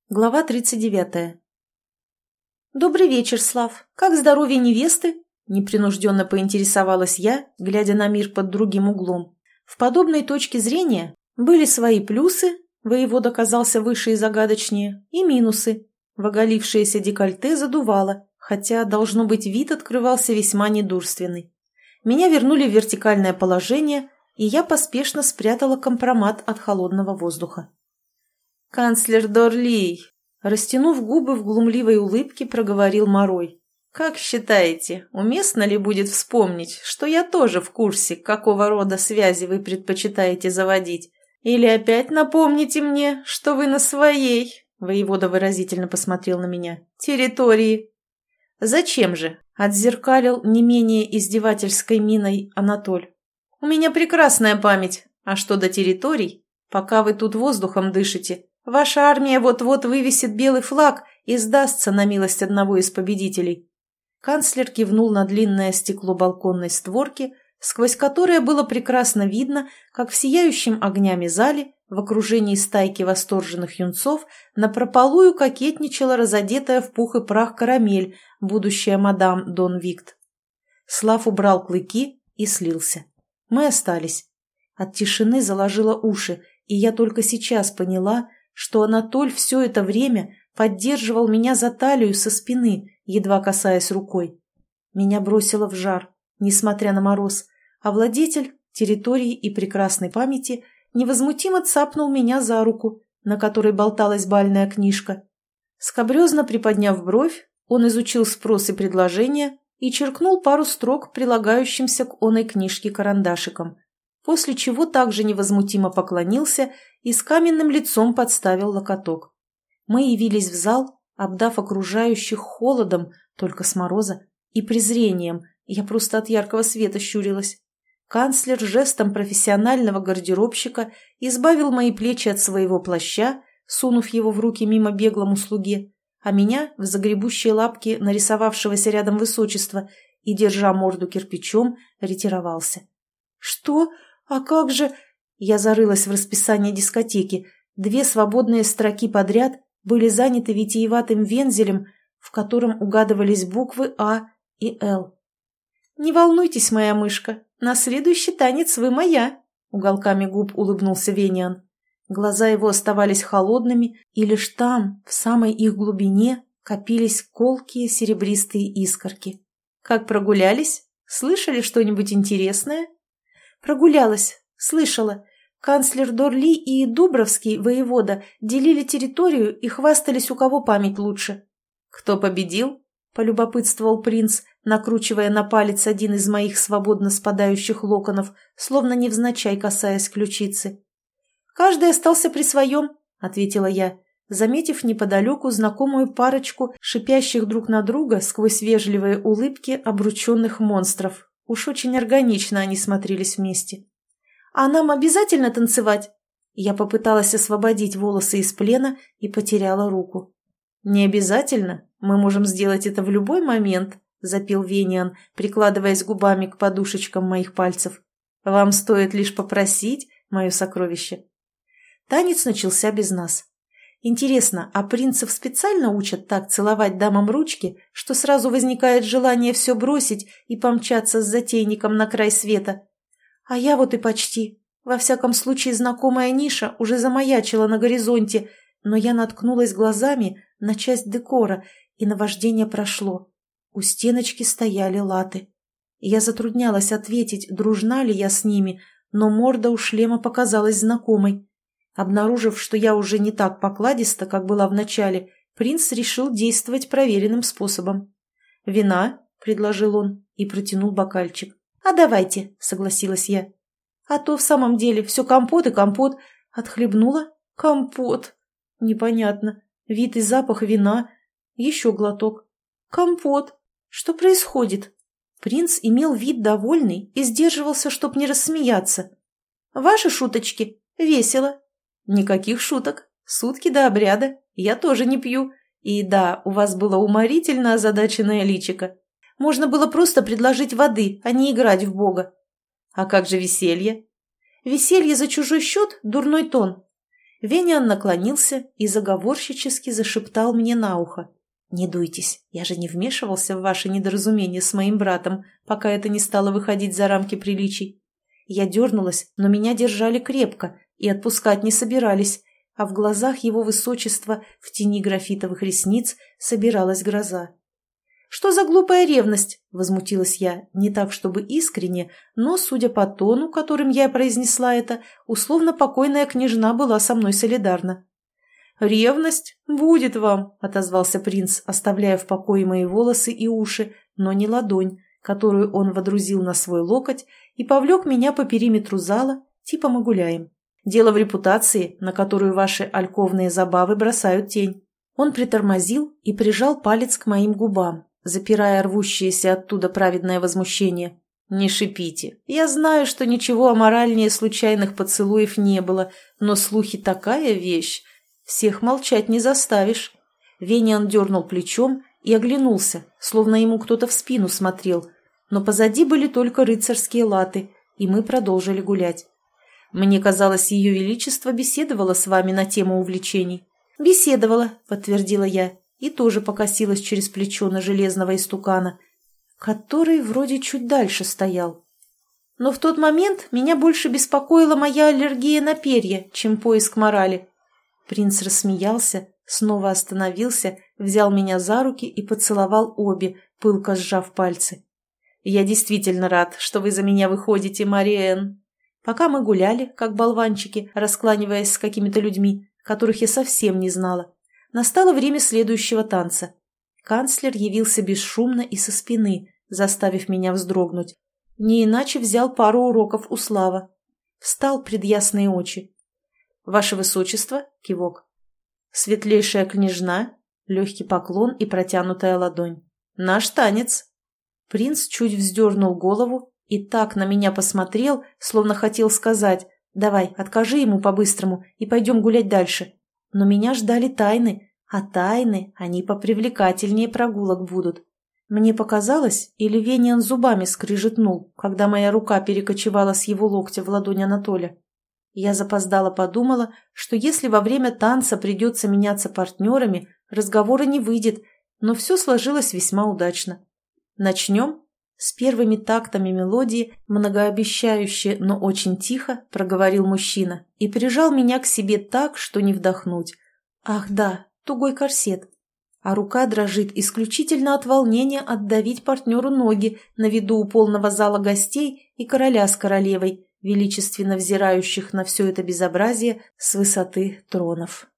Глава 39. «Добрый вечер, Слав. Как здоровье невесты?» Непринужденно поинтересовалась я, глядя на мир под другим углом. В подобной точке зрения были свои плюсы, воевода казался выше и загадочнее, и минусы. В оголившееся декольте задувало, хотя, должно быть, вид открывался весьма недурственный. Меня вернули в вертикальное положение, и я поспешно спрятала компромат от холодного воздуха. «Канцлер Дорлий!» Растянув губы в глумливой улыбке, проговорил Морой. «Как считаете, уместно ли будет вспомнить, что я тоже в курсе, какого рода связи вы предпочитаете заводить? Или опять напомните мне, что вы на своей?» Воевода выразительно посмотрел на меня. «Территории». «Зачем же?» — отзеркалил не менее издевательской миной Анатоль. «У меня прекрасная память. А что до территорий? Пока вы тут воздухом дышите, ваша армия вот-вот вывесит белый флаг и сдастся на милость одного из победителей». Канцлер кивнул на длинное стекло балконной створки, сквозь которое было прекрасно видно, как в сияющем огнями зале, в окружении стайки восторженных юнцов, напропалую кокетничала разодетая в пух и прах карамель, будущая мадам Дон Викт. Слав убрал клыки и слился. Мы остались. От тишины заложило уши, и я только сейчас поняла, что Анатоль все это время поддерживал меня за талию со спины, едва касаясь рукой. Меня бросило в жар, несмотря на мороз, а владетель территории и прекрасной памяти невозмутимо цапнул меня за руку, на которой болталась бальная книжка. Скабрезно приподняв бровь, он изучил спрос и предложение и черкнул пару строк, прилагающимся к оной книжке карандашиком, после чего также невозмутимо поклонился и с каменным лицом подставил локоток. Мы явились в зал, обдав окружающих холодом, только с мороза, и презрением, я просто от яркого света щурилась. Канцлер жестом профессионального гардеробщика избавил мои плечи от своего плаща, сунув его в руки мимо беглому слуге, а меня в загребущие лапки нарисовавшегося рядом высочества и, держа морду кирпичом, ретировался. «Что? А как же...» Я зарылась в расписание дискотеки. 2 свободные строки подряд были заняты витиеватым вензелем, в котором угадывались буквы А и Л. «Не волнуйтесь, моя мышка, на следующий танец вы моя», — уголками губ улыбнулся Вениан. Глаза его оставались холодными, и лишь там, в самой их глубине, копились колкие серебристые искорки. «Как прогулялись? Слышали что-нибудь интересное?» «Прогулялась, слышала. Канцлер Дорли и Дубровский, воевода, делили территорию и хвастались, у кого память лучше». «Кто победил?» — полюбопытствовал принц, накручивая на палец один из моих свободно спадающих локонов, словно невзначай касаясь ключицы. «Каждый остался при своем», — ответила я, заметив неподалеку знакомую парочку шипящих друг на друга сквозь вежливые улыбки обрученных монстров. Уж очень органично они смотрелись вместе. «А нам обязательно танцевать?» Я попыталась освободить волосы из плена и потеряла руку. «Не обязательно. Мы можем сделать это в любой момент», — запел Вениан, прикладываясь губами к подушечкам моих пальцев. «Вам стоит лишь попросить, мое сокровище». Танец начался без нас. Интересно, а принцев специально учат так целовать дамам ручки, что сразу возникает желание все бросить и помчаться с затейником на край света? А я вот и почти. Во всяком случае, знакомая ниша уже замаячила на горизонте, но я наткнулась глазами на часть декора, и наваждение прошло. У стеночки стояли латы. Я затруднялась ответить, дружна ли я с ними, но морда у шлема показалась знакомой. Обнаружив, что я уже не так покладиста, как была в начале, принц решил действовать проверенным способом. «Вина?» — предложил он и протянул бокальчик. «А давайте», — согласилась я. «А то в самом деле все компот и компот». Отхлебнула? Компот. Непонятно. Вид и запах вина. Еще глоток. Компот. Что происходит? Принц имел вид довольный и сдерживался, чтоб не рассмеяться. «Ваши шуточки? Весело». «Никаких шуток. Сутки до обряда. Я тоже не пью. И да, у вас было уморительно озадаченное личико. Можно было просто предложить воды, а не играть в Бога». «А как же веселье?» «Веселье за чужой счет – дурной тон». Вениан наклонился и заговорщически зашептал мне на ухо. «Не дуйтесь, я же не вмешивался в ваше недоразумение с моим братом, пока это не стало выходить за рамки приличий. Я дернулась, но меня держали крепко и отпускать не собирались, а в глазах его высочества в тени графитовых ресниц собиралась гроза. «Что за глупая ревность?» – возмутилась я, не так чтобы искренне, но, судя по тону, которым я произнесла это, условно покойная княжна была со мной солидарна. «Ревность? Будет вам!» – отозвался принц, оставляя в покое мои волосы и уши, но не ладонь, которую он водрузил на свой локоть и повлек меня по периметру зала, типа мы гуляем. «Дело в репутации, на которую ваши альковные забавы бросают тень». Он притормозил и прижал палец к моим губам, запирая рвущееся оттуда праведное возмущение. «Не шипите. Я знаю, что ничего аморальнее случайных поцелуев не было, но слухи такая вещь. Всех молчать не заставишь». Вениан дернул плечом и оглянулся, словно ему кто-то в спину смотрел, но позади были только рыцарские латы, и мы продолжили гулять. «Мне казалось, ее величество беседовало с вами на тему увлечений». «Беседовала», — подтвердила я, и тоже покосилась через плечо на железного истукана, который вроде чуть дальше стоял. Но в тот момент меня больше беспокоила моя аллергия на перья, чем поиск морали. Принц рассмеялся, снова остановился, взял меня за руки и поцеловал обе, пылко сжав пальцы. «Я действительно рад, что вы за меня выходите, Мариэн». Пока мы гуляли, как болванчики, раскланиваясь с какими-то людьми, которых я совсем не знала, настало время следующего танца. Канцлер явился бесшумно и со спины, заставив меня вздрогнуть. Не иначе взял пару уроков у Слава. Встал пред ясные очи. «Ваше высочество», — кивок. «Светлейшая княжна», — легкий поклон и протянутая ладонь. «Наш танец». Принц чуть вздернул голову и так на меня посмотрел, словно хотел сказать: «Давай, откажи ему по-быстрому и пойдем гулять дальше». Но меня ждали тайны, а тайны, они попривлекательнее прогулок будут. Мне показалось, или Вениан зубами скрижетнул, когда моя рука перекочевала с его локтя в ладонь Анатоля. Я запоздало подумала, что если во время танца придется меняться партнерами, разговора не выйдет, но все сложилось весьма удачно. «Начнем?» С первыми тактами мелодии, многообещающе, но очень тихо, проговорил мужчина и прижал меня к себе так, что не вдохнуть. Ах да, тугой корсет. А рука дрожит исключительно от волнения отдавить партнеру ноги на виду у полного зала гостей и короля с королевой, величественно взирающих на все это безобразие с высоты тронов.